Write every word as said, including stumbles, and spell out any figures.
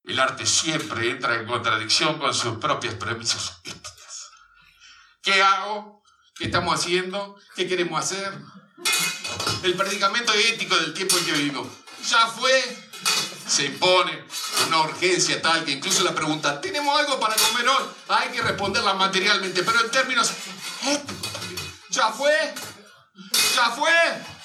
El arte siempre entra en contradicción con sus propias premisas éticas. ¿Qué hago? ¿Qué estamos haciendo? ¿Qué queremos hacer? El predicamento ético del tiempo en que vivimos ya fue. Se impone una urgencia tal que incluso la pregunta, ¿tenemos algo para comer hoy? Hay que responderla materialmente, pero en términos éticos también. Ya fue. Ya fue.